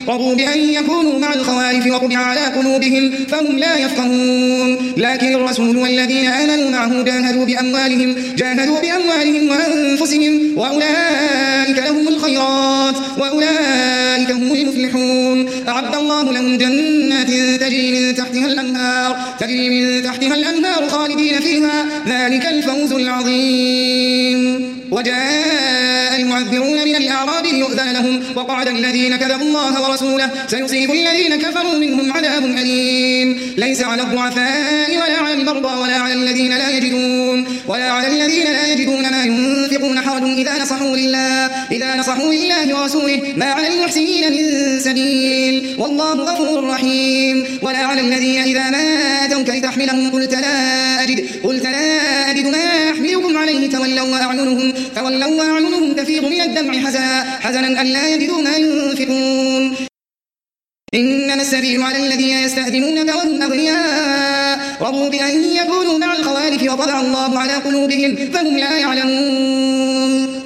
رضوا بأن يكونوا مع الخوالف وطبع على قلوبهم فهم لا يفقهون لكن الرسول والذين آمنوا معه جاهدوا بأموالهم وأنفسهم وأولئك لهم الخيرات وأولئك هم المفلحون أعد الله لهم جنات تجري من تحتها الأنهار خالدين فيها ذلك الفوز العظيم. وجاء المعذرون من الأعراب ليؤذن لهم وقعد الذين كذبوا الله ورسوله سيصيب الذين كفروا منهم عذاب أليم. ليس على الضعفاء ولا على المرضى ولا على الذين لا يجدون ما ينفقون حرج إذا نصحوا لله ورسوله ما على المحسنين من سبيل والله غفور رحيم. ولا على الذين إذا ما آتوك لتحملهم قلت لا أجد ما أحملكم عليه تولوا وأعينهم تفيض من الدمع حزنا ألا يجدوا ما ينفقون. إنما السبيل على الذين يستأذنونك وهم أغنياء رضوا بأن يكونوا مع الخوالف وطبع الله على قلوبهم فهم لا يعلمون.